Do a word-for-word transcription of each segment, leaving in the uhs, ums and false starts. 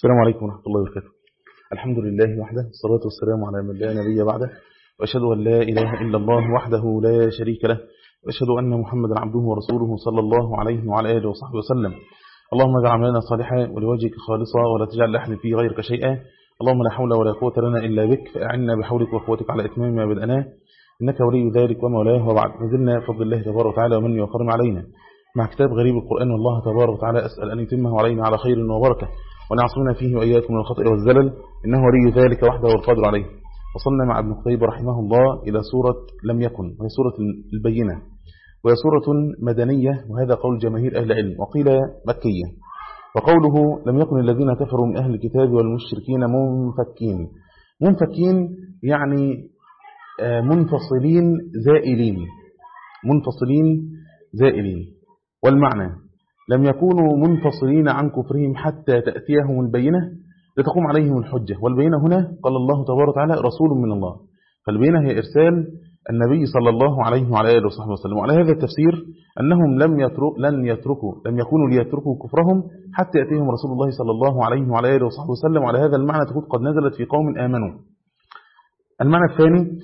السلام عليكم ورحمة الله وبركاته. الحمد لله وحده، الصلاة والسلام على من لا نبي بعده، وأشهد أن لا إله إلا الله وحده لا شريك له، وأشهد أن محمدا عبده ورسوله صلى الله عليه وعلى آله وصحبه وسلم. اللهم اجعل عملنا صالحا ولوجهك خالصا ولا تجعل لأحد في غيرك شيئا. اللهم لا حول ولا قوة لنا إلا بك، فأعنا بحولك وقوتك على إتمام ما بدأناه، إنك ولي ذلك ومولاه. وبعد، نزلنا بفضل الله تبارك وتعالى ومن وكرم علينا مع كتاب غريب القرآن، والله تبارك وتعالى أسأل أن يتمه علينا على خير وبركة، ونعصمنا فيه وإياكم من الخطأ والزلل، إنه ولي ذلك وحده والقادر عليه. وصلنا مع ابن قتيبة رحمه الله إلى سورة لم يكن، وهي سورة البينة، وهي سورة مدنية، وهذا قول جماهير أهل العلم، وقيل مكية. وقوله لم يكن الذين كفروا من أهل الكتاب والمشركين منفكين. منفكين يعني منفصلين زائلين، منفصلين زائلين. والمعنى لم يكونوا منفصلين عن كفرهم حتى تأتيهم البينة لتقوم عليهم الحجة. والبينة هنا قال الله تبارك وتعالى رسول من الله، فالبينة هي إرسال النبي صلى الله عليه وعلى آله وصحبه وسلم. وعلى هذا التفسير أنهم لم يترك لن يتركوا لم يكونوا ليتركوا كفرهم حتى يأتيهم رسول الله صلى الله عليه وعلى آله وصحبه وسلم. وعلى هذا المعنى تكون قد نزلت في قوم آمنوا. المعنى الثاني،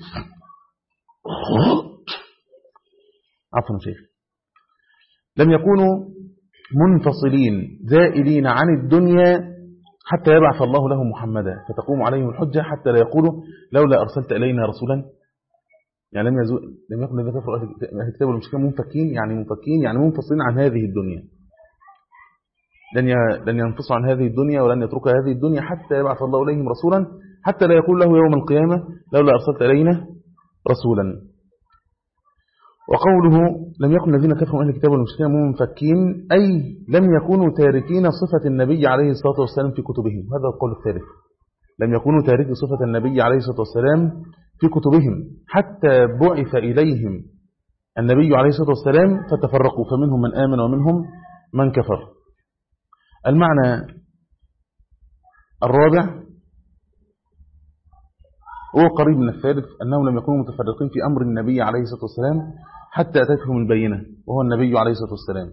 عفوا شيخ، لم يكونوا منفصلين زائلين عن الدنيا حتى يبعث الله لهم محمدا فتقوم عليهم الحجة، حتى لا يقولوا لولا أرسلت إلينا رسولا. يعني لم يزو... لم يكن الذين كفروا أهل الكتاب والمشركين منفكين، يعني منفكين يعني منفصلين عن هذه الدنيا، لن ي... لن ينفصلوا عن هذه الدنيا ولن يتركوا هذه الدنيا حتى يبعث الله إليهم رسولا، حتى لا يقول له يوم القيامة لولا أرسلت إلينا رسولا. وقوله لم يكن الذين كفروا أهل الكتاب والمشركين منفكين، أي لم يكونوا تاركين صفة النبي عليه الصلاة والسلام في كتبهم. هذا القول الثالث، لم يكونوا تاركين صفة النبي عليه الصلاة والسلام في كتبهم حتى بعث إليهم النبي عليه الصلاة والسلام فتفرقوا، فمنهم من آمن ومنهم من كفر. المعنى الرابع هو قريب من الثالث، أنهم لم يكونوا متفرقين في أمر النبي عليه الصلاة والسلام حتى أتتهم البينة، وهو النبي عليه الصلاة والسلام.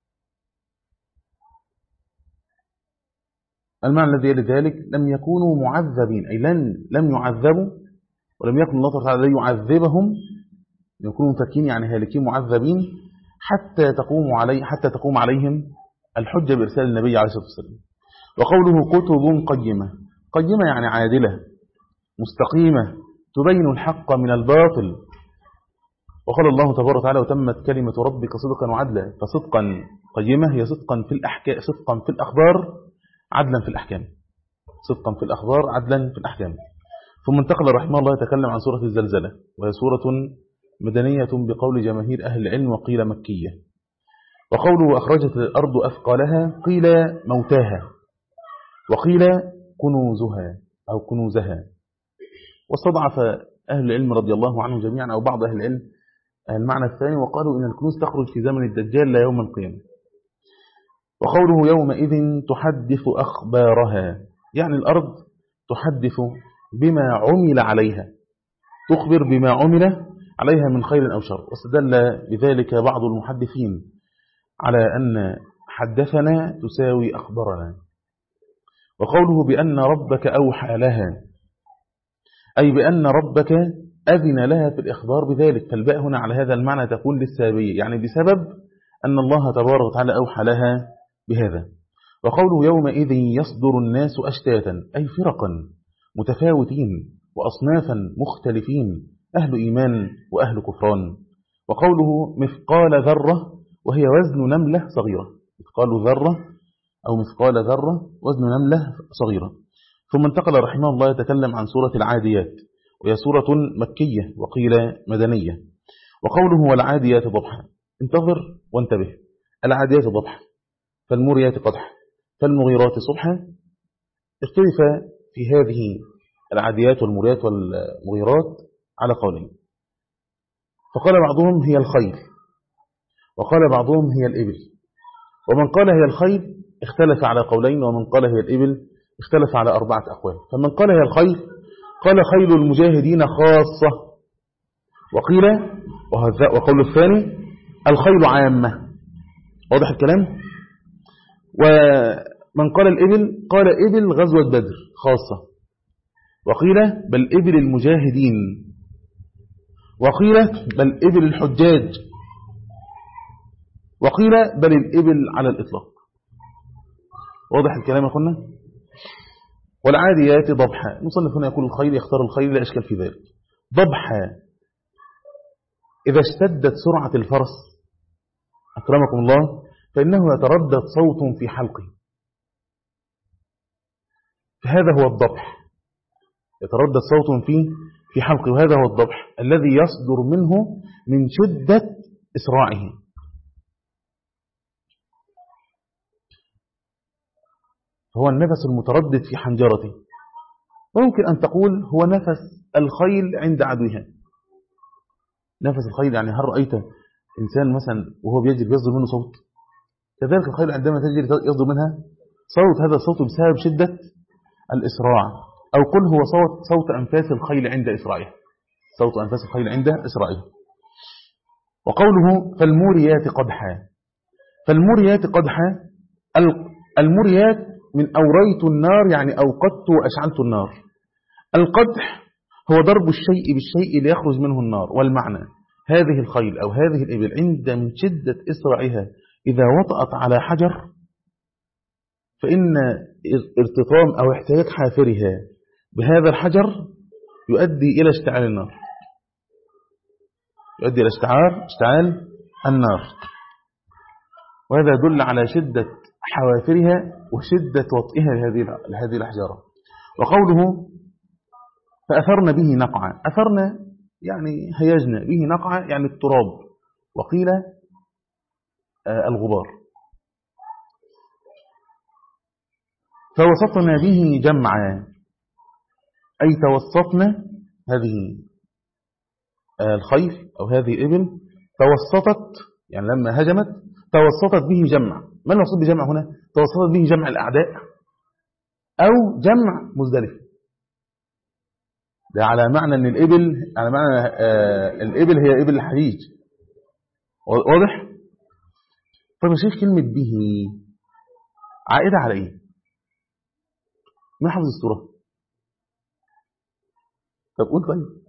المعنى الذي يلي ذلك لم يكونوا معذبين، أي لن لم يعذبوا، ولم يكن الله تعالى يعذبهم، يكونوا مفكين يعني هالكين معذبين حتى تقوم علي حتى تقوم عليهم الحجة بإرسال النبي عليه الصلاة والسلام. وقوله كتب قيمة، قيمة يعني عادلة مستقيمة تبين الحق من الباطل. وقال الله تبارك وتعالى وتمت كلمة ربك صدقا وعدلا، فصدقا قيمة هي صدقا في الأحكام، صدقا في الأخبار عدلا في الأحكام، صدقا في الأخبار عدلا في الأحكام. ثم انتقل رحمه الله يتكلم عن سورة الزلزلة، وهي سورة مدنية بقول جماهير أهل العلم، وقيل مكية. وقوله أخرجت الأرض أثقالها، قيل موتاها، وقيل كنوزها أو كنوزها. واستضعف أهل العلم رضي الله عنهم جميعا أو بعض أهل العلم المعنى الثاني، وقالوا إن الكنوز تخرج في زمن الدجال لا يوم القيامة. وقوله يومئذ تحدث أخبارها، يعني الأرض تحدث بما عمل عليها، تخبر بما عمل عليها من خير أو شر. واستدل بذلك بعض المحدثين على أن حدثنا تساوي أخبرنا. وقوله بأن ربك أوحى لها، أي بأن ربك أذن لها في الإخبار بذلك، فالباء هنا على هذا المعنى تكون للسابية، يعني بسبب أن الله تبارك وتعالى أوحى لها بهذا. وقوله يومئذ يصدر الناس أشتاتا، أي فرقا متفاوتين وأصنافا مختلفين، أهل إيمان وأهل كفران. وقوله مثقال ذرة، وهي وزن نملة صغيرة، مثقال ذرة أو مثقال ذرة وزن نملة صغيرة. ثم انتقل رحمه الله يتكلم عن سورة العاديات، وهي سورة مكية وقيل مدنية. وقوله والعاديات ضبحا، انتظر وانتبه، العاديات ضبحا فالموريات قدحا فالمغيرات صبحا. اختلف في هذه العاديات والموريات والمغيرات على قولين، فقال بعضهم هي الخيل، وقال بعضهم هي الإبل. ومن قال هي الخيل اختلف على قولين، ومن قال هي الإبل اختلف على أربعة أقوال. فمن قال هي الخيل قال خيل المجاهدين خاصة، وقيل وقول الثاني الخيل عامة. واضح الكلام؟ من قال الإبل قال إبل غزوة بدر خاصة، وقيل بل إبل المجاهدين، وقيل بل إبل الحجاج، وقيل بل الإبل على الإطلاق. واضح الكلام يا أخوانا؟ والعاديات ضبحا. المصنف هنا يقول الخيل، يختار الخيل لا إشكال في ذلك. ضبحا إذا اشتدت سرعة الفرس أكرمكم الله فإنه يتردد صوت في حلقه، فهذا هو الضبح، يتردد صوت فيه في حلقه، وهذا هو الضبح الذي يصدر منه من شدة إسراعه. هو النفس المتردد في حنجرته، ويمكن أن تقول هو نفس الخيل عند عدوها. نفس الخيل يعني هل رأيت إنسان مثلا وهو بيجري يصدر منه صوت؟ كذلك الخيل عندما تجري يصدر منها صوت، هذا الصوت بسبب شدة الإسراع، أو قل هو صوت صوت أنفاس الخيل عند إسراعه، صوت أنفاس الخيل عند إسراعه. وقوله فالموريات قدحا، فالموريات قدحا، الموريات من أوريت النار يعني أوقدت وأشعلت النار. القدح هو ضرب الشيء بالشيء ليخرج منه النار، والمعنى هذه الخيل أو هذه الإبل عند من شدة إسرائها إذا وطأت على حجر فإن ارتطام أو احتياج حافرها بهذا الحجر يؤدي إلى اشتعال النار، يؤدي إلى اشتعال اشتعال النار، وهذا يدل على شدة حوافرها وشدة وطئها لهذه لهذه الأحجار. وقوله فأثرن به نقعا، أثرن يعني هيجنا به نقعا يعني التراب، وقيل آه الغبار. فوسطنا به جمعا أي توسطنا هذه آه الخيل أو هذه الإبل، توسطت يعني لما هجمت توسطت به جمع. ما المقصود بجمع هنا؟ توسطت به جمع الأعداء أو جمع مزدلفة. ده على معنى أن الإبل على معنى آه الإبل هي إبل الحجيج. واضح؟ طيب يا شيخ كلمة به عائدة على إيه؟ ما حفظ السورة؟ طب قول طيب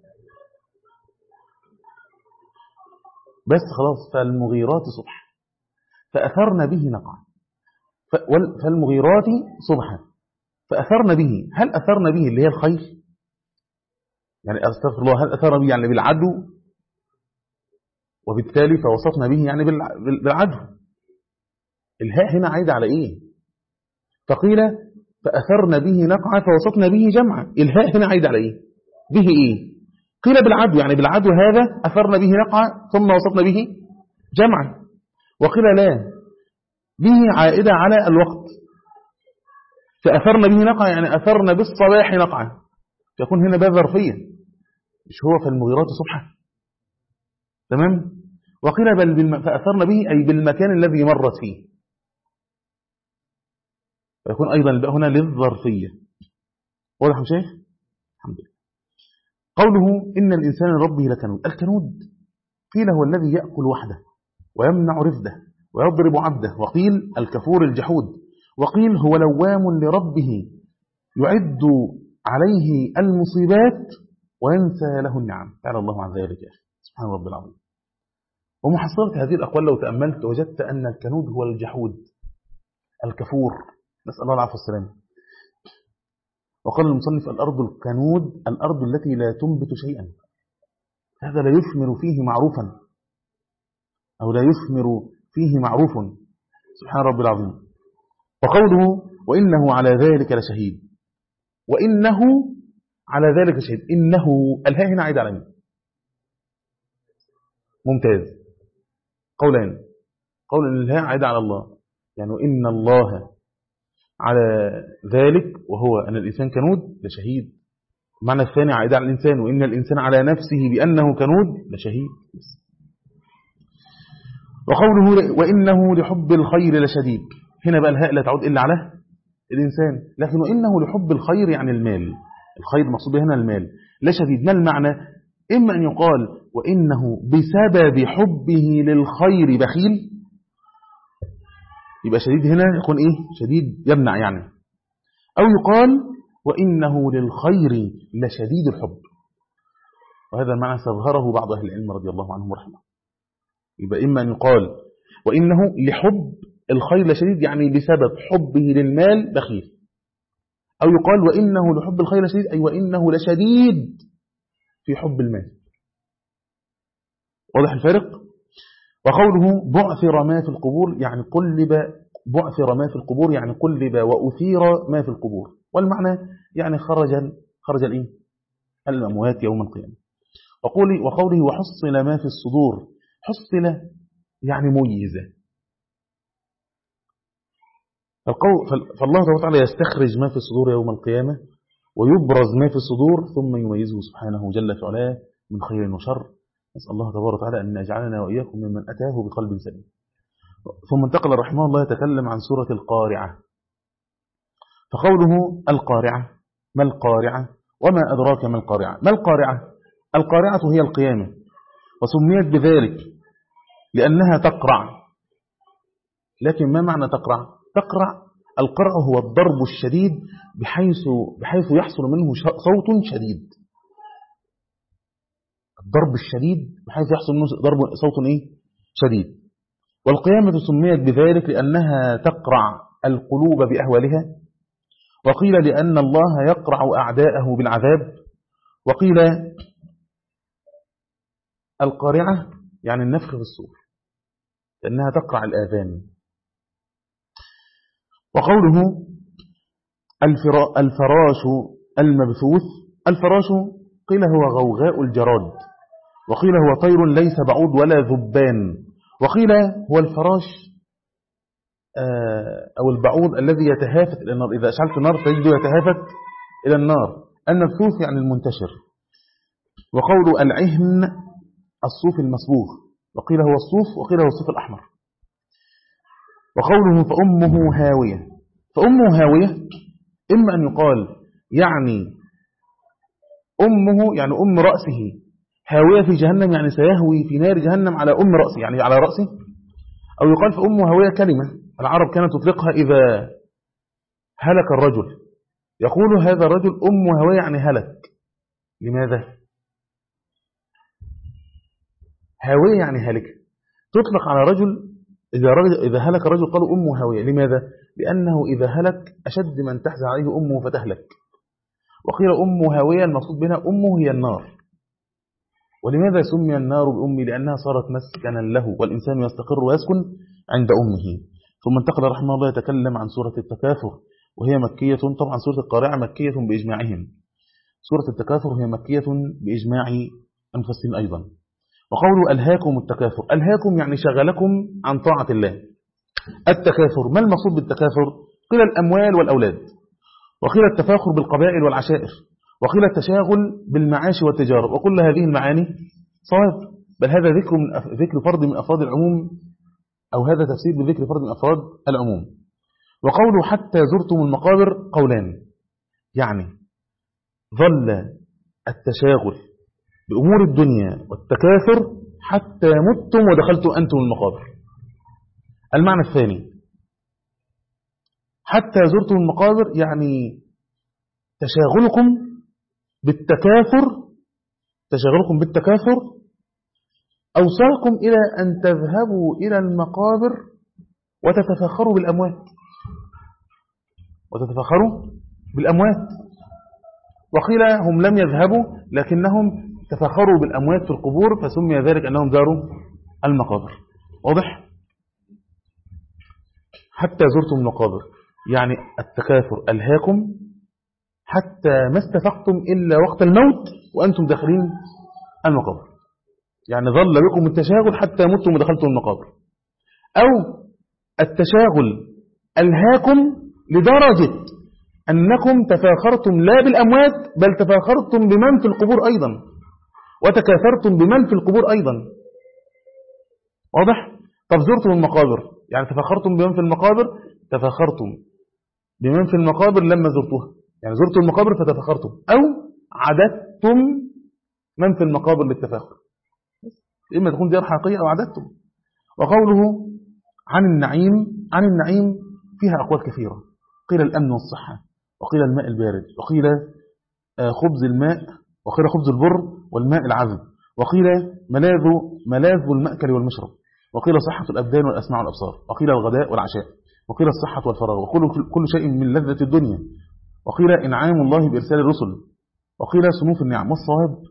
بس خلاص. فالمغيرات صبحا فأثرن به نقعا، فالمغيرات صبحا فأثرن به. هل أثرن به اللي هي الخيل؟ يعني أستغفر الله، هل أثرن به يعني بالعدو؟ وبالتالي فوصفنا به يعني بالعدو. الهاء هنا عايدة على إيه؟ فقيل فأثرن به نقعا فوصفنا به جمعا. الهاء هنا عايدة على إيه؟ به إيه؟ قيل بالعدو يعني بالعدو هذا أثرن به نقعا ثم وصفنا به جمعا. وقيل لا، به عائدة على الوقت، فأثرن به نقعا يعني أثرن بالصباح نقعا، يكون هنا باب ظرفية مش هو فالمغيرات صبحا. تمام. وقيل بل بالم... فأثرن به أي بالمكان الذي مرت فيه، فيكون أيضا الباء هنا للظرفية. واضح يا شيخ؟ الحمد لله. قوله إن الإنسان لربه لكنود، الكنود قيل هو الذي يأكل وحده ويمنع رفده ويضرب عبده، وقيل الكفور الجحود، وقيل هو لوام لربه يعد عليه المصيبات وينسى له النعم. تعالى الله عن ذلك يا أخي، سبحان رب العظيم. ومحصلة هذه الأقوال لو تأملت وجدت أن الكنود هو الجحود الكفور، نسأل الله العافية والسلام. وقال المصنف الأرض الكنود الأرض التي لا تنبت شيئا، هذا لا يثمر فيه معروفا أو لا يثمر فيه معروف، سبحان رب العظيم. وقوله وإنه على ذلك لشهيد، وإنه على ذلك شهيد، إنه الهاء هنا عايد على مين؟ ممتاز. قولين، قول إن الهاء عايد على الله يعني إن الله على ذلك وهو أن الإنسان كنود لشهيد. المعنى الثاني عايد على الإنسان وإن الإنسان على نفسه بأنه كنود لشهيد. وقوله وإنه لحب الخير لشديد، هنا بقى الهاء لا تعود إلا على الإنسان، لكن وإنه لحب الخير يعني المال، الخير مقصود هنا المال لشديد. ما المعنى؟ إما أن يقال وإنه بسبب حبه للخير بخيل، يبقى شديد هنا يكون إيه؟ شديد يمنع يعني. أو يقال وإنه للخير لشديد الحب، وهذا المعنى استظهره بعض أهل العلم رضي الله عنهم ورحمه. يبقى إما أن يقال وإنه لحب الخير لشديد، يعني بسبب حبه للمال بخيل، أو يقال وإنه لحب الخير لشديد، أي وإنه لشديد في حب المال. واضح الفارق؟ وقوله بعثر ما في القبور يعني قلب، بعثر ما في القبور يعني قلب وأثير ما في القبور، والمعنى يعني خرج خرج الإيه؟ الأموات يوم القيامة. وقوله وقوله وحصل ما في الصدور، حصل يعني ميزة. فالله تعالى يستخرج ما في الصدور يوم القيامة ويبرز ما في الصدور ثم يميزه سبحانه جل في علاه من خير وشر. نسأل الله تبارك وتعالى أن يجعلنا وإياكم ممن أتاه بقلب سليم. ثم انتقل رحمه الله يتكلم عن سورة القارعة. فقوله القارعة، ما القارعة وما أدراك ما القارعة؟ ما القارعة؟ القارعة هي القيامة، وسميت بذلك لأنها تقرع. لكن ما معنى تقرع؟ تقرع القرع هو الضرب الشديد بحيث بحيث يحصل منه صوت شديد. الضرب الشديد بحيث يحصل منه ضرب صوت ايه؟ شديد. والقيامة سميت بذلك لأنها تقرع القلوب بأهوالها، وقيل لأن الله يقرع أعداءه بالعذاب، وقيل القارعة يعني النفخ في الصور لأنها تقرع الآذان. وقوله الفراش المبثوث، الفراش قيل هو غوغاء الجراد، وقيل هو طير ليس بعوض ولا ذبان، وقيل هو الفراش أو البعوض الذي يتهافت إلى النار، إذا أشعلت النار تجده يتهافت إلى النار. المبثوث يعني المنتشر. وقول العهن الصوف المصبوغ، وقيل هو الصوف وقيل هو الصوف الأحمر. وقوله فأمه هاوية، فأمه هاوية إما أن يقال يعني أمه يعني أم رأسه هاوية في جهنم، يعني سيهوي في نار جهنم على أم رأسه يعني على رأسه، أو يقال فأمه هاوية كلمة العرب كانت تطلقها إذا هلك الرجل، يقول هذا الرجل أمه هاوية يعني هلك. لماذا؟ هاوية يعني هلك، تطلق على رجل إذا, رجل إذا هلك الرجل قالوا أمه هاوية. لماذا؟ لأنه إذا هلك أشد من تحزن عليه أمه فتهلك. وقيل أمه هاوية المقصود بها أمه هي النار. ولماذا سمي النار بأمه؟ لأنها صارت مسكنا له، والإنسان يستقر ويسكن عند أمه. ثم انتقل رحمه الله يتكلم عن سورة التكاثر، وهي مكية. طبعا سورة القارعة مكية بإجماعهم، سورة التكاثر هي مكية بإجماع المفسرين أيضا. وقولوا ألهاكم التكاثر، ألهاكم يعني شغلكم عن طاعة الله. التكاثر ما المقصود بالتكاثر؟ قيل الأموال والأولاد، وقيل التفاخر بالقبائل والعشائر، وقيل التشاغل بالمعاش والتجارة، وكل هذه المعاني صواب، بل هذا ذكر من أف... ذكر فرد من أفراد العموم، أو هذا تفسير بذكر فرد من أفراد العموم. وقوله حتى زرتم المقابر قولان، يعني ظل التشاغل بأمور الدنيا والتكاثر حتى متم ودخلتم أنتم المقابر. المعنى الثاني حتى زرتم المقابر يعني تشاغلكم بالتكاثر، تشاغلكم بالتكاثر أوصاكم إلى أن تذهبوا إلى المقابر وتتفخروا بالأموات، وتتفخروا بالأموات. وقيل هم لم يذهبوا لكنهم تفخروا بالأموات في القبور فسمي ذلك أنهم زاروا المقابر. واضح؟ حتى زرتم المقابر يعني التكاثر ألهاكم حتى ما استفقتم إلا وقت الموت وأنتم داخلين المقابر، يعني ظل بكم التشاغل حتى متم ودخلتم المقابر. أو التشاغل ألهاكم لدرجة أنكم تفاخرتم لا بالأموات بل تفاخرتم بمن في القبور أيضا، وتكاثرتم بمن في القبور أيضا. واضح؟ طب زرتم المقابر يعني تفاخرتم بمن في المقابر، تفاخرتم بمن في المقابر لما زرتوها، يعني زرتم المقابر فتفاخرتم، أو عددتم من في المقابر للتفاخر، إما تكون زيارة حقيقية أو عددتم. وقوله عن النعيم عن النعيم فيها أقوال كثيرة. قيل الأمن والصحة، وقيل الماء البارد، وقيل خبز الماء، وقيل خبز البر والماء العذب، وقيل ملاذ ملاذ المأكل والمشرب، وقيل صحة الأبدان والأسماع والأبصار، وقيل الغداء والعشاء، وقيل الصحة والفراغ، وقيل كل شيء من لذة الدنيا، وقيل إنعام الله بإرسال الرسل، وقيل صنوف النعم. والصواب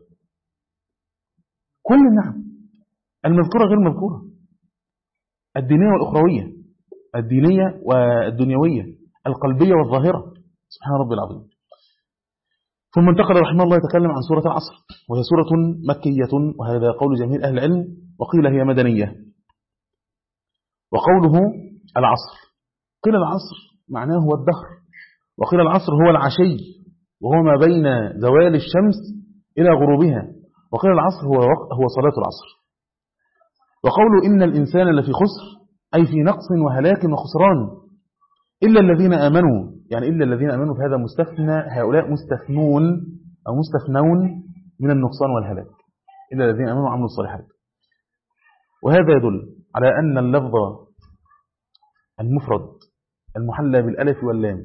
كل النعم المذكورة غير مذكورة، الدينية والأخروية، الدينية والدنيوية، القلبية والظاهرة. سبحان ربي العظيم. ثم انتقل رحمه الله يتكلم عن سورة العصر، وهي سورة مكية، وهذا قول جميع أهل العلم، وقيل هي مدنية. وقوله العصر، قيل العصر معناه هو الدهر، وقيل العصر هو العشي، وهو ما بين زوال الشمس إلى غروبها، وقيل العصر هو هو صلاة العصر. وقوله إن الإنسان لفي خسر، أي في نقص وهلاك وخسران، إلا الذين آمنوا، يعني إلا الذين آمنوا، فهذا مستثنى، هؤلاء مستثنون أو مستثنون من النقصان والهلاك، إلا الذين آمنوا وعملوا الصالحات. وهذا يدل على أن اللفظ المفرد المحلى بالألف واللام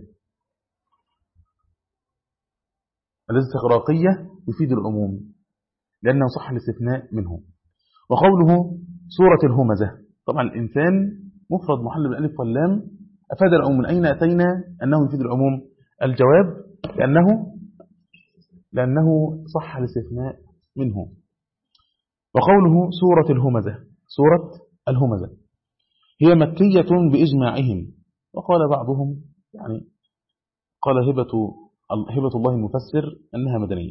الاستغراقية يفيد العموم، لأنه صح الاستثناء منه. وقوله سورة الهمزة، طبعا الإنسان مفرد محلى بالألف واللام أفاد العموم. من أين أتينا أنه يفيد العموم؟ الجواب لأنه لأنه صح الاستثناء منه. وقوله سورة الهمزة، سورة الهمزة هي مكية بإجماعهم، وقال بعضهم يعني قال هبة هبة الله المفسر أنها مدنية.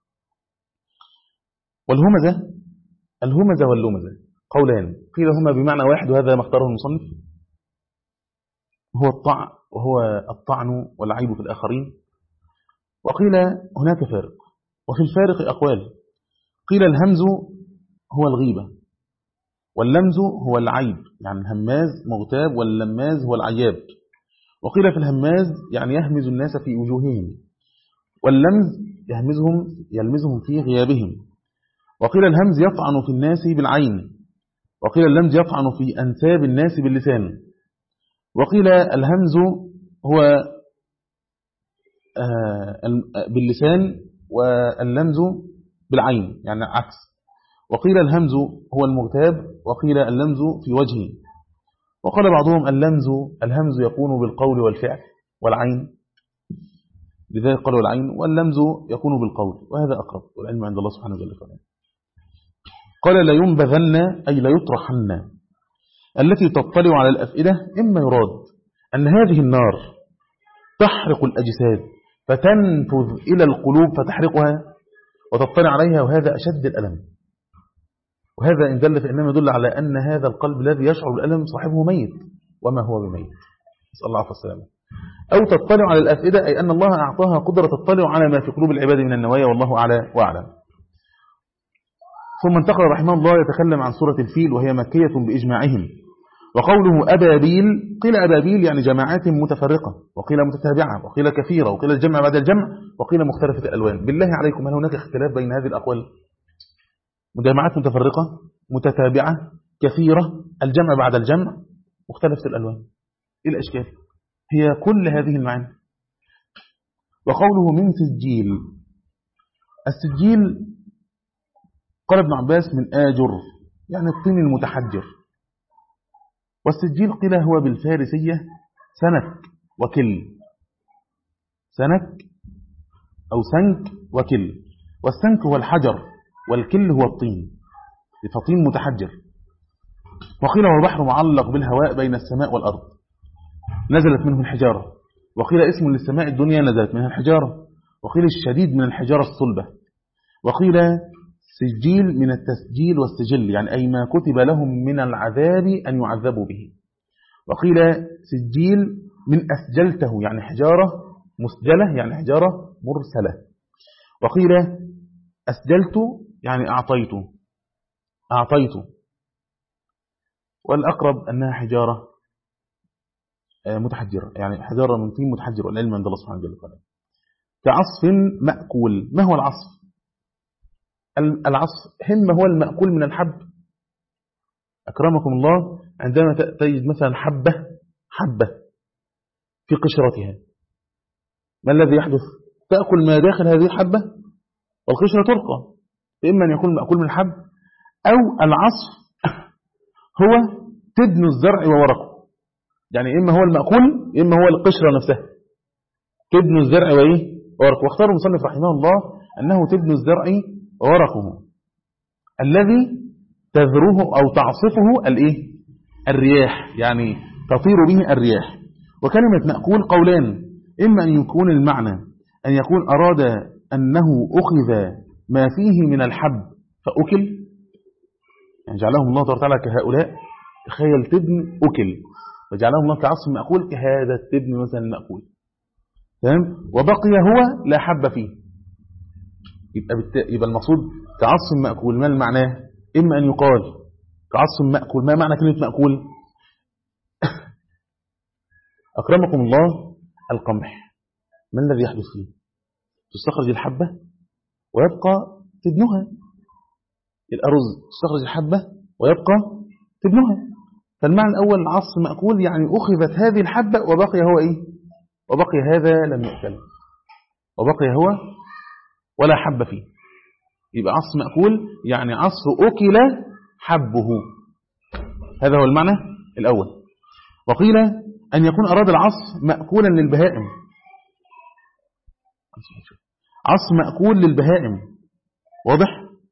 والهمزة الهمزة واللمزة قولان، قيل هما بمعنى واحد، وهذا ما اختاره المصنف، هو الطعن وهو الطعن والعيب في الآخرين. وقيل هناك فارق، وفي الفارق أقوال. قيل الهمز هو الغيبة، واللمز هو العيب، يعني الهماز مغتاب، واللماز هو العياب. وقيل في الهماز يعني يهمز الناس في وجوههم، واللمز يهمزهم يلمزهم في غيابهم. وقيل الهمز يطعن في الناس بالعين، وقيل اللمز يطعن في أنساب الناس باللسان. وقيل الهمز هو باللسان واللمز بالعين، يعني عكس. وقيل الهمز هو المغتاب، وقيل اللمز في وجهه. وقال بعضهم اللمز الهمز يكون بالقول والفعل والعين، لذلك قالوا العين، واللمز يكون بالقول، وهذا أقرب، والعلم عند الله سبحانه وتعالى. قال لا ينبذن أي لا يطرحن التي تطلع على الأفئدة، إما يراد أن هذه النار تحرق الأجساد فتنفذ إلى القلوب فتحرقها وتطلع عليها، وهذا أشد الألم. وهذا إن دل فإنما يدل على أن هذا القلب الذي يشعر بالألم صاحبه ميت، وما هو بميت، نسأل الله عفو السلامة. أو تطلع على الأفئدة، أي أن الله أعطاها قدرة تطلع على ما في قلوب العباد من النوايا، والله أعلى وأعلم. ثم انتقل رحمه الله يتكلم عن سورة الفيل، وهي مكية بإجماعهم. وقوله أبابيل، قيل أبابيل يعني جماعات متفرقة، وقيل متتابعة، وقيل كثيرة، وقيل الجمع بعد الجمع، وقيل مختلفة الألوان. بالله عليكم هل هناك اختلاف بين هذه الأقوال؟ جماعات متفرقة، متتابعة، كثيرة، الجمع بعد الجمع، مختلفة الألوان. إيه الأشكال؟ هي كل هذه المعاني. وقوله من سجيل، السجيل قال ابن عباس من آجر، يعني الطين المتحجر. والسجيل قيل هو بالفارسية سنك وكل، سنك أو سنك وكل. والسنك هو الحجر، والكل هو الطين، فطين متحجر. وقيل هو البحر معلق بالهواء بين السماء والأرض، نزلت منه الحجارة. وقيل اسم للسماء الدنيا نزلت منها الحجارة. وقيل الشديد من الحجارة الصلبة. وقيل سجيل من التسجيل والسجل، يعني أي ما كتب لهم من العذاب أن يعذبوا به. وقيل سجيل من أسجلته، يعني حجارة مسجلة، يعني حجارة مرسلة. وقيل أسجلت يعني أعطيته أعطيته والأقرب أنها حجارة متحجرة، يعني حجارة من طين متحجر، والعلم عند الله سبحانه وتعالى. كعصف مأكول. ما هو العصف؟ العصف هم هو المأكول من الحب، أكرمكم الله عندما تجد مثلا حبة حبة في قشرتها، ما الذي يحدث؟ تأكل ما داخل هذه الحبة والقشرة تلقى، إما أن يكون مأكول من الحب أو العصف هو تدن الزرع وورقه، يعني إما هو المأكول إما هو القشرة نفسها تدن الزرع وإيه وورقه. واختار المصنف رحمه الله أنه تدن الزرع وورقه الذي تذروه أو تعصفه الإيه الرياح، يعني تطير به الرياح. وكلمة مأكول قولان، إما أن يكون المعنى أن يكون أراد أنه أخذ ما فيه من الحب فأكل، يعني جعلهم الله تعالى كهؤلاء، تخيل تبن أكل وجعلهم الله كعصف مأكول كهذا التبن مثلا المأكول، تمام؟ وبقي هو لا حب فيه، يبقى, بالت... يبقى المقصود كعصف مأكول. ما المعنى؟ إما أن يقال كعصف مأكول. ما معنى كلمة مأكول؟ أكرمكم الله القمح، ما الذي يحدث فيه؟ تستخرج الحبة ويبقى تبنها، الأرز تستخرج الحبة ويبقى تبنها. فالمعنى الأول عصف مأكول يعني أخذت هذه الحبة وبقي هو إيه؟ وبقي هذا لم يأكل وبقي هو ولا حب فيه، يبقى عصف مأكول يعني عصف أكل حبه، هذا هو المعنى الأول. وقيل أن يكون أراد العصف مأكولا للبهائم، عصف مأكول للبهائم، واضح؟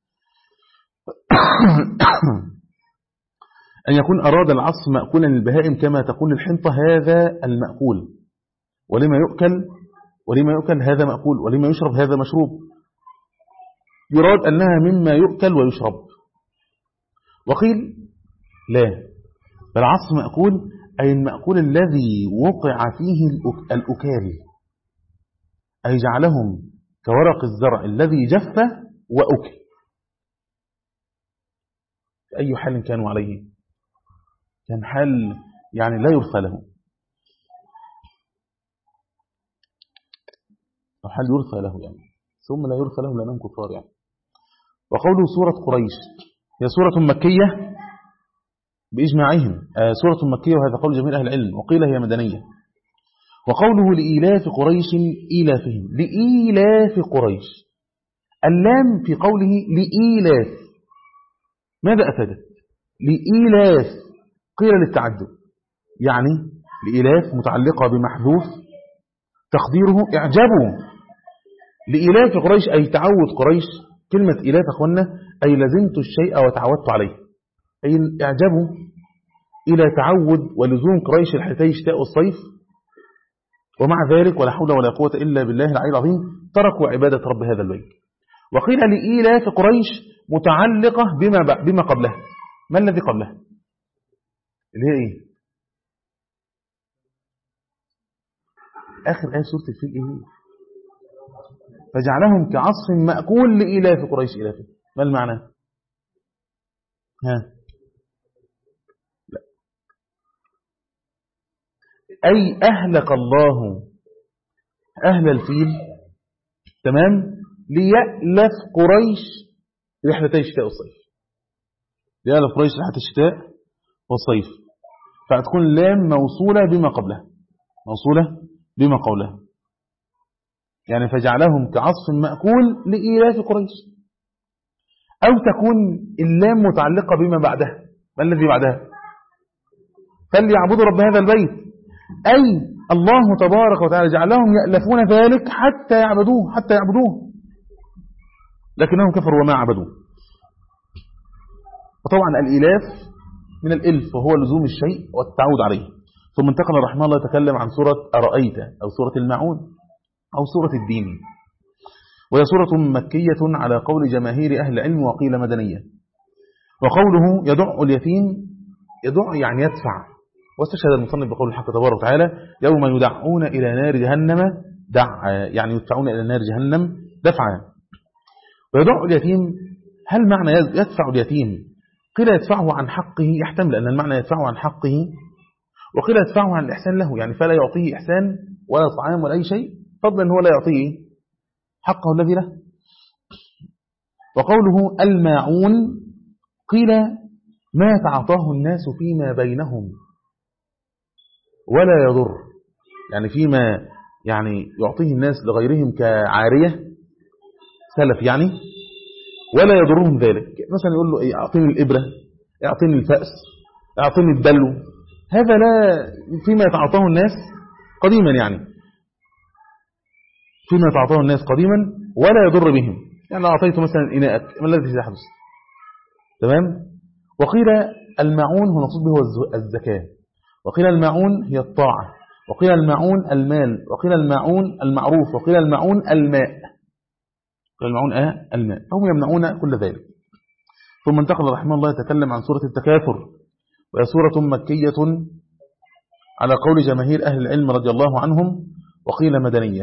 أن يكون أراد العصف مأكولا للبهائم كما تقول الحنطة هذا المأكول، ولما يؤكل ولما يؤكل هذا مأكول، ولما يشرب هذا مشروب، يراد أنها مما يؤكل ويشرب. وقيل لا، بل عصف مأكول أي المأكول الذي وقع فيه الأكال، أي جعلهم كورق الزرع الذي جف وأكل في أي حال كانوا عليه، كان حال يعني لا يرثى له، أو حال يرثى له يعني، ثم لا يرثى له لأنهم كفار يعني. وقوله سورة قريش هي سورة مكية بإجماعهم، آه سورة مكية، وهذا قول جميع أهل العلم، وقيل هي مدنية. وقوله لإيلاف قريش إيلافهم، لإيلاف قريش، اللام في قوله لإيلاف ماذا أفادت؟ لإيلاف قيل للتعجب، يعني لإيلاف متعلقة بمحذوف تقديره إعجابه، لإيلاف قريش أي تعود قريش. كلمة إيلاف أخوانا أي لزمت الشيء وتعودت عليه، أي إعجابه إلى تعود ولزوم قريش الحيتي الشتاء والصيف، ومع ذلك ولا حول ولا قوة إلا بالله العلي العظيم تركوا عبادة رب هذا البيت. وقيل لإيلاف قريش متعلقة بما بما قبلها. ما الذي قبلها؟ اللي هي إيه؟ آخر آية سورة الفيل إيه؟ فجعلهم كعصف مأكول لإيلاف قريش إيلافه. ما المعنى؟ ها؟ لا. أي أهلك الله أهل الفيل، تمام، ليألف قريش رحلتي الشتاء والصيف، ليألف قريش رحلة الشتاء والصيف، فتكون لام موصولة بما قبلها، موصولة بما قولها، يعني فجعلهم كعصف مأكول لإيلاف قريش. أو تكون اللام متعلقة بما بعدها. ما الذي بعدها؟ فليعبدوا رب هذا البيت، أي الله تبارك وتعالى جعلهم يألفون ذلك حتى يعبدوه حتى يعبدوه لكنهم كفروا وما عبدوه. وطبعا الإلاف من الإلف وهو لزوم الشيء والتعود عليه. ثم انتقل رحمه الله يتكلم عن سورة أرأيت أو سورة المعون أو سورة الدين، وهي سورة مكية على قول جماهير أهل العلم، وقيل مدنية. وقوله يدع اليتيم، يدع يعني يدفع، واستشهد المصنف بقول الحق تبارك وتعالى يوم يدعون إلى نار جهنم دعا، يعني يدفعون إلى نار جهنم دفعا. ويدع اليتيم، هل معنى يدفع اليتيم؟ قيل يدفعه عن حقه، يحتمل أن المعنى يدفعه عن حقه، وقيل يدفعه عن الإحسان له، يعني فلا يعطيه إحسان ولا طعام ولا أي شيء، فضلا هو لا يعطيه حقه الذي له. وقوله الماعون قيل ما تعطاه الناس فيما بينهم ولا يضر، يعني فيما يعني يعطيه الناس لغيرهم كعارية سلف يعني، ولا يضرهم ذلك. مثلا يقول له إيه، أعطيني الإبرة، أعطيني الفأس، أعطيني الدلو، هذا لا فيما يتعاطاه الناس قديما، يعني فيما يتعاطاه الناس قديما ولا يضر بهم. يعني لو أعطيته مثلا إناءك ما الذي سيحدث؟ تمام. وقيل المعون هو المقصود به هو الزكاة، وقيل المعون هي الطاعة، وقيل المعون المال، وقيل المعون المعروف، وقيل المعون الماء. قيل المعون آه الماء، هم يمنعون كل ذلك. ثم انتقل رحمه الله يتكلم عن سورة التكاثر، وهي سورة مكية على قول جماهير أهل العلم رضي الله عنهم، وقيل مدنية.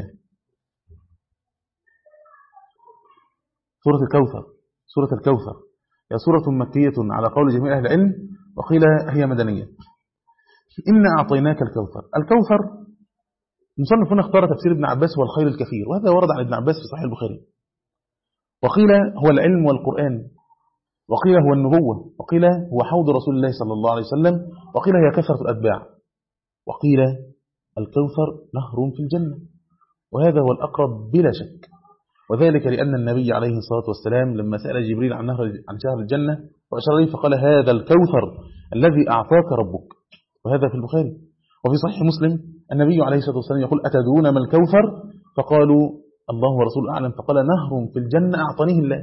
سورة الكوثر، سورة الكوثر هي سورة مكية على قول جميع أهل العلم، وقيل هي مدنية. إنا أعطيناك الكوثر. الكوثر مصنف هنا اختار تفسير ابن عباس هو الخير الكثير، وهذا ورد عن ابن عباس في صحيح البخاري. وقيل هو العلم والقرآن، وقيل هو النبوة، وقيل هو حوض رسول الله صلى الله عليه وسلم، وقيل هي كثرة الأتباع، وقيل الكوثر نهر في الجنة، وهذا هو الأقرب بلا شك، وذلك لأن النبي عليه الصلاة والسلام لما سأل جبريل عن نهر عن شهر الجنة وأشار إليه فقال هذا الكوثر الذي أعطاك ربك، وهذا في البخاري. وفي صحيح مسلم النبي عليه الصلاة والسلام يقول أتدرون ما الكوثر؟ فقالوا الله ورسوله أعلم، فقال نهر في الجنة أعطانيه الله،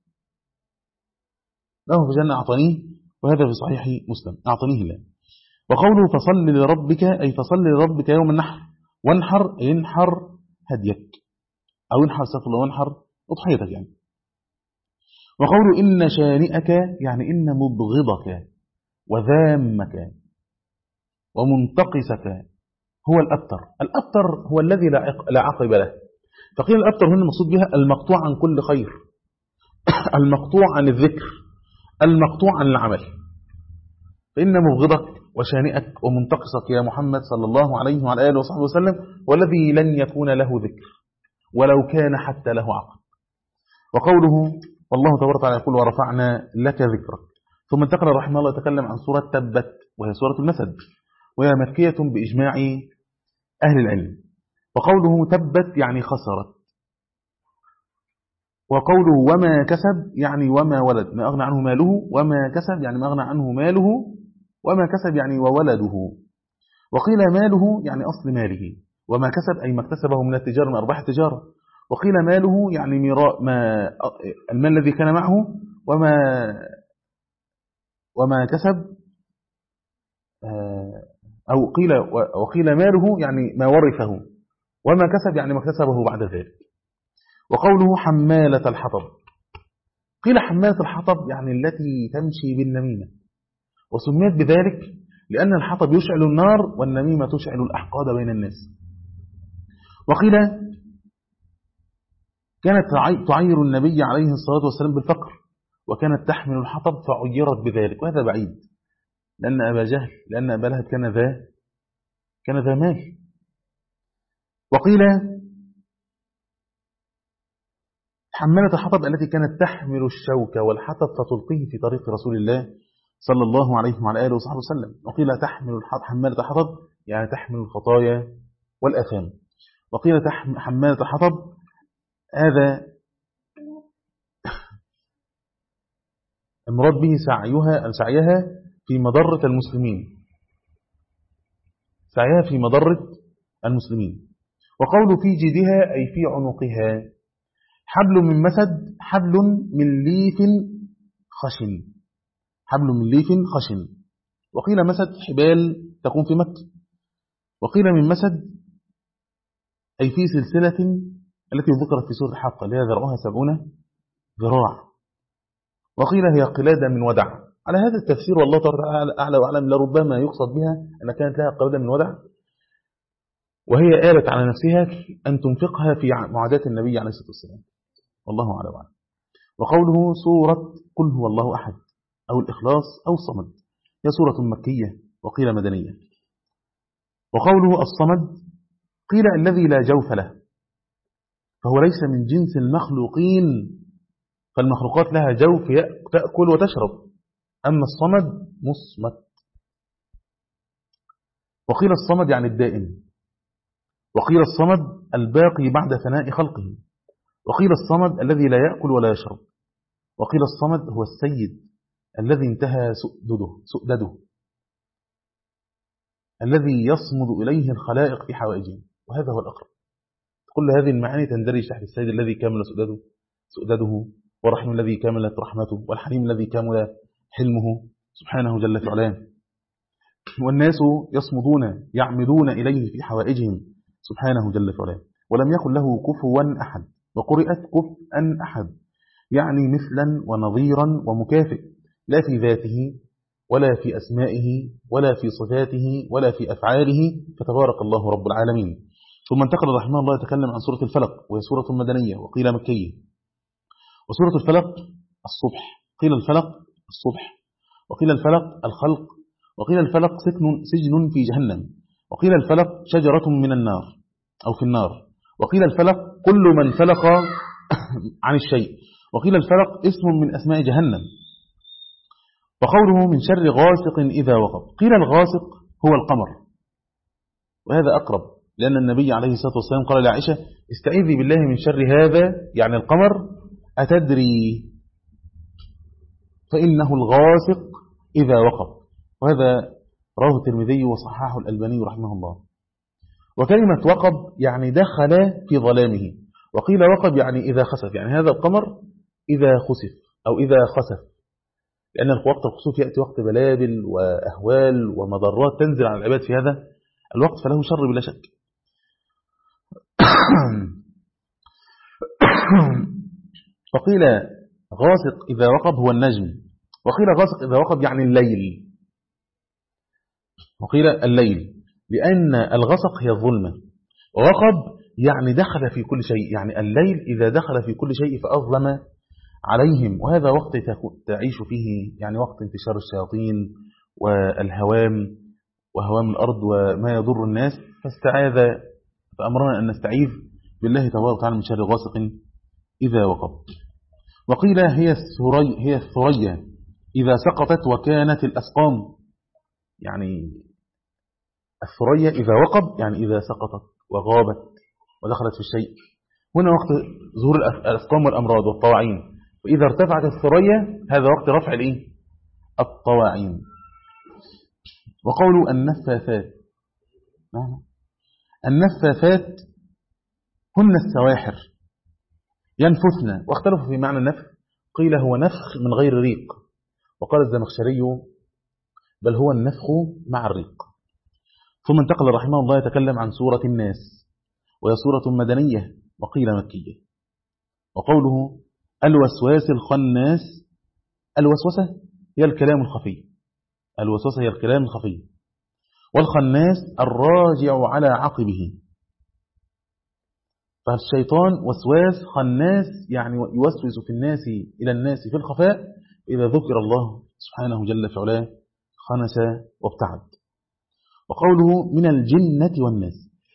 نهر في الجنة أعطانيه، وهذا في صحيح مسلم أعطانيه الله. وقوله فصل لربك أي فصل لربك يوم النحر، وانحر ينحر هديك أو انحر سفر الله وانحر أضحيتك يعني. وقوله إن شانئك يعني إن مبغضك وذامك ومنتقصك هو الأبتر. الأبتر هو الذي لا عقب له، فقيل الأبتر هنا المقصود بها المقطوع عن كل خير، المقطوع عن الذكر، المقطوع عن العمل. فإن مبغضك وشانئك ومنتقصك يا محمد صلى الله عليه وعلى آله وصحبه وسلم والذي لن يكون له ذكر ولو كان حتى له عقل. وقوله والله تبارك وتعالى يقول ورفعنا لك ذكرك. ثم انتقل رحمه الله يتكلم عن سورة تبت، وهي سورة المسد، وهي مكية بإجماع أهل العلم. وقوله تبت يعني خسرت، وقوله وما كسب يعني وما ولد، ما أغنى عنه ماله، وما كسب يعني ما أغنى عنه ماله، وما كسب يعني وولده. وقيل ماله يعني أصل ماله، وما كسب أي ما اكتسبه من التجارة من أرباح التجارة. وقيل ماله يعني ميراء ما المال الذي كان معه، وما وما كسب أو قيل وقيل ماله يعني ما ورثه، وما كسب يعني ما اكتسبه بعد ذلك. وقوله حمالة الحطب، قيل حمالة الحطب يعني التي تمشي بالنميمة، وسميت بذلك لأن الحطب يشعل النار والنميمة تشعل الأحقاد بين الناس. وقيل كانت تعير النبي عليه الصلاة والسلام بالفقر، وكانت تحمل الحطب فعيرت بذلك، وهذا بعيد لأن أبا جهل لأن أبا لهب كان ذا كان ذا مال. وقيل حمالة الحطب التي كانت تحمل الشوك والحطب فتلقيه في طريق رسول الله صلى الله عليه وعلى آله وصحبه وسلم. وقيل تحمل حمالة الحطب يعني تحمل الخطايا والآثام. وقيل حمالة الحطب هذا المراد به سعيها سعيها في مضرة المسلمين، سعيها في مضرة المسلمين. وقول في جيدها أي في عنقها. حبل من مسد حبل من ليف خشن، حبل من ليف خشن. وقيل مسد حبال تكون في مكة. وقيل من مسد أي في سلسلة التي ذكرت في سورة الحاقة اللي هي ذرعها سبعون ذراع. وقيل هي قلادة من ودع. على هذا التفسير والله تعالى أعلى وأعلم لربما يقصد بها أن كانت لها قلادة من ودع، وهي آلت على نفسها أن تنفقها في معاداة النبي عليه الصلاة والسلام، والله أعلم وأعلم. وقوله سورة قل هو الله أحد أو الإخلاص أو الصمد، هي سورة مكية وقيل مدنية. وقوله الصمد قيل الذي لا جوف له، فهو ليس من جنس المخلوقين، فالمخلوقات لها جوف تأكل وتشرب، أما الصمد مصمت. وقيل الصمد يعني الدائم، وقيل الصمد الباقي بعد فناء خلقه، وقيل الصمد الذي لا يأكل ولا يشرب، وقيل الصمد هو السيد الذي انتهى سؤدده, سؤدده الذي يصمد إليه الخلائق في حوائجهم، وهذا هو الأقرب. كل هذه المعاني تندرج تحت السيد الذي كامل سؤدده, سؤدده والرحيم الذي كاملت رحمته، والحليم الذي كامل حلمه سبحانه جل وعلا. والناس يصمدون يعمدون إليه في حوائجهم سبحانه جل وعلا، ولم يكن له كفوا أحد، وقرئت كفءا أحد، يعني مثلا ونظيرا ومكافئ، لا في ذاته ولا في أسمائه ولا في صفاته ولا في أفعاله، فتبارك الله رب العالمين. ثم انتقل رحمه الله يتكلم عن سورة الفلق، وهي سورة مدنية وقيل مكية. وسورة الفلق الصبح، قيل الفلق الصبح، وقيل الفلق الخلق، وقيل الفلق سجن, سجن في جهنم، وقيل الفلق شجرة من النار أو في النار، وقيل الفلق كل من فلق عن الشيء، وقيل الفلق اسم من أسماء جهنم. وقوله من شر غاسق إذا وقب، قيل الغاسق هو القمر، وهذا أقرب، لأن النبي عليه الصلاة والسلام قال لعائشة استعيذي بالله من شر هذا، يعني القمر، أتدري فإنه الغاسق إذا وقب، وهذا رواه الترمذي وصححه الألباني رحمه الله. وكلمة وقب يعني دخل في ظلامه، وقيل وقب يعني إذا خسف، يعني هذا القمر إذا خسف أو إذا خسف، لأن وقت الخسوف يأتي وقت بلابل وأهوال ومضرات تنزل على العباد في هذا الوقت، فله شر بلا شك. وقيل غاسق إذا وقب هو النجم، وقيل غاسق إذا وقب يعني الليل، وقيل الليل لأن الغسق هي الظلمة، ووقب يعني دخل في كل شيء، يعني الليل إذا دخل في كل شيء فأظلم عليهم، وهذا وقت تعيش فيه يعني وقت انتشار الشياطين والهوام وهوام الأرض وما يضر الناس، فاستعاذ فأمرنا أن نستعيذ بالله تبارك وتعالى من شر غاسق إذا وقب. وقيل هي الثري هي الثريا إذا سقطت وكانت الأسقام، يعني الثريا إذا وقب يعني إذا سقطت وغابت ودخلت في الشيء، هنا وقت ظهور الأسقام والأمراض والطواعين، وإذا ارتفعت الثريا هذا وقت رفع الإيه؟ الطواعين. وقولوا النفاثات، النفاثات هن السواحر ينفثن، واختلفوا في معنى النفخ، قيل هو نفخ من غير ريق، وقال الزمخشري بل هو النفخ مع الريق. ثم انتقل رحمه الله يتكلم عن سورة الناس، وهي سورة مدنية وقيل مكية. وقوله الوسواس الخناس، الوسوسة هي الكلام الخفي، الوسوسة هي الكلام الخفي، والخناس الراجع على عقبه، فالشيطان وسواس خناس يعني يوسوس في الناس إلى الناس في الخفاء، إذا ذكر الله سبحانه جل وعلا خنس وابتعد. وقوله من الجنة والناس،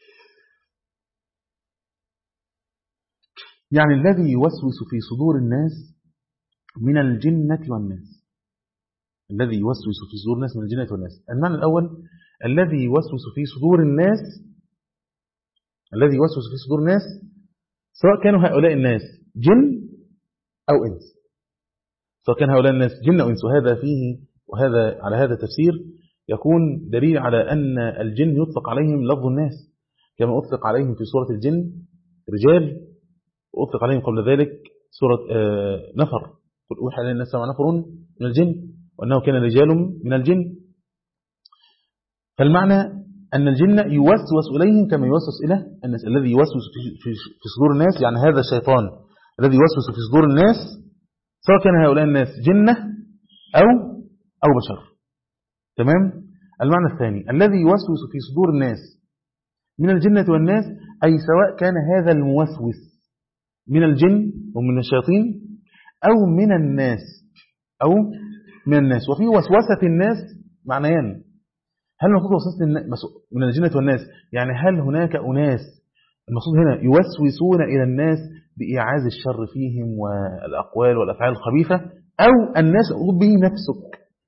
يعني الذي يوسوس في صدور الناس من الجنة والناس، الذي يوسوس في صدور الناس من الجنة والناس. المعنى الأول الذي يوسوس في صدور الناس، الذي يوسوس في صدور الناس سواء كانوا هؤلاء الناس جن أو إنس، سواء كان هؤلاء الناس جن أو إنس، وهذا فيه وهذا على هذا تفسير يكون دليل على أن الجن يطلق عليهم لفظ الناس، كما أطلق عليهم في سورة الجن رجال، وأطلق عليهم قبل ذلك سورة نفر، قل أوحى إلينا الناس سمع نفر من الجن وأنه كان رجال من الجن. فالمعنى أن الجن يوسوس إليهم كما يوسوس إلى الناس، الذي يوسوس في صدور الناس يعني هذا الشيطان الذي يوسوس في صدور الناس، سواء كان هؤلاء الناس جنة أو أو بشر. تمام. المعنى الثاني الذي يوسوس في صدور الناس من الجنة والناس، أي سواء كان هذا الموسوس من الجن ومن الشياطين أو من الناس أو من الناس. وفي وسوسة الناس معنيان، هل المقصود وسوسة من الجنة والناس يعني هل هناك أناس المقصود هنا يوسوسون إلى الناس بإيعاز الشر فيهم والأقوال والأفعال الخبيثة، أو الناس أقول به نفسك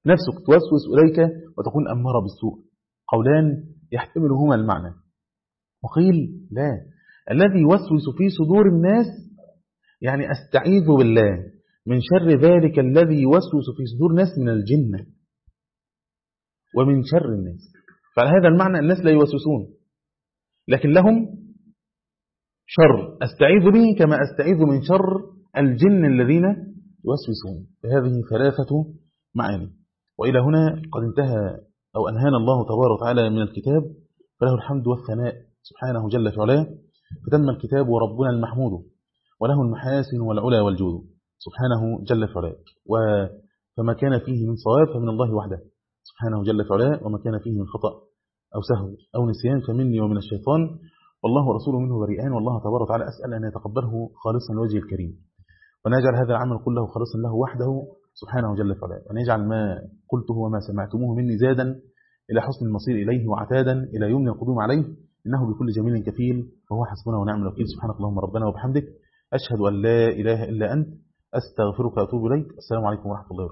نفسك توسوس إليك وتكون أمارة بالسوء. قولان يحتملهما المعنى. وقيل لا، الذي يوسوس في صدور الناس يعني أستعيذ بالله من شر ذلك الذي يوسوس في صدور الناس من الجنة ومن شر الناس. فعلى هذا المعنى الناس لا يوسوسون، لكن لهم شر أستعيذ به كما أستعيذ من شر الجن الذين يوسوسون. فهذه ثلاثة معاني. وإلى هنا قد انتهى أو أنهانا الله تبارك وتعالى من الكتاب، فله الحمد والثناء سبحانه جل في علاه. فتم الكتاب وربنا المحمود، وله المحاسن والعلا والجود سبحانه جل في علاه. فما كان فيه من صواب فمن الله وحده سبحانه جل في علاه، وما كان فيه من خطأ أو سهو أو نسيان فمني ومن الشيطان، والله ورسوله منه بريئان. والله تبارك وتعالى أسأل أن يتقبله خالصا لوجهه الكريم، ونجعل هذا العمل كله خالصا له وحده سبحانه جل في علاه، ونجعل ما قلته وما سمعتموه مني زادا إلى حسن المصير إليه وعتادا إلى يمن القدوم عليه، إنه بكل جميل كفيل، فهو حسبنا ونعم الوكيل. سبحانك اللهم ربنا وبحمدك، أشهد أن لا إله إلا أنت، أستغفرك وأتوب إليك. السلام عليكم ورحمة الله وبركاته.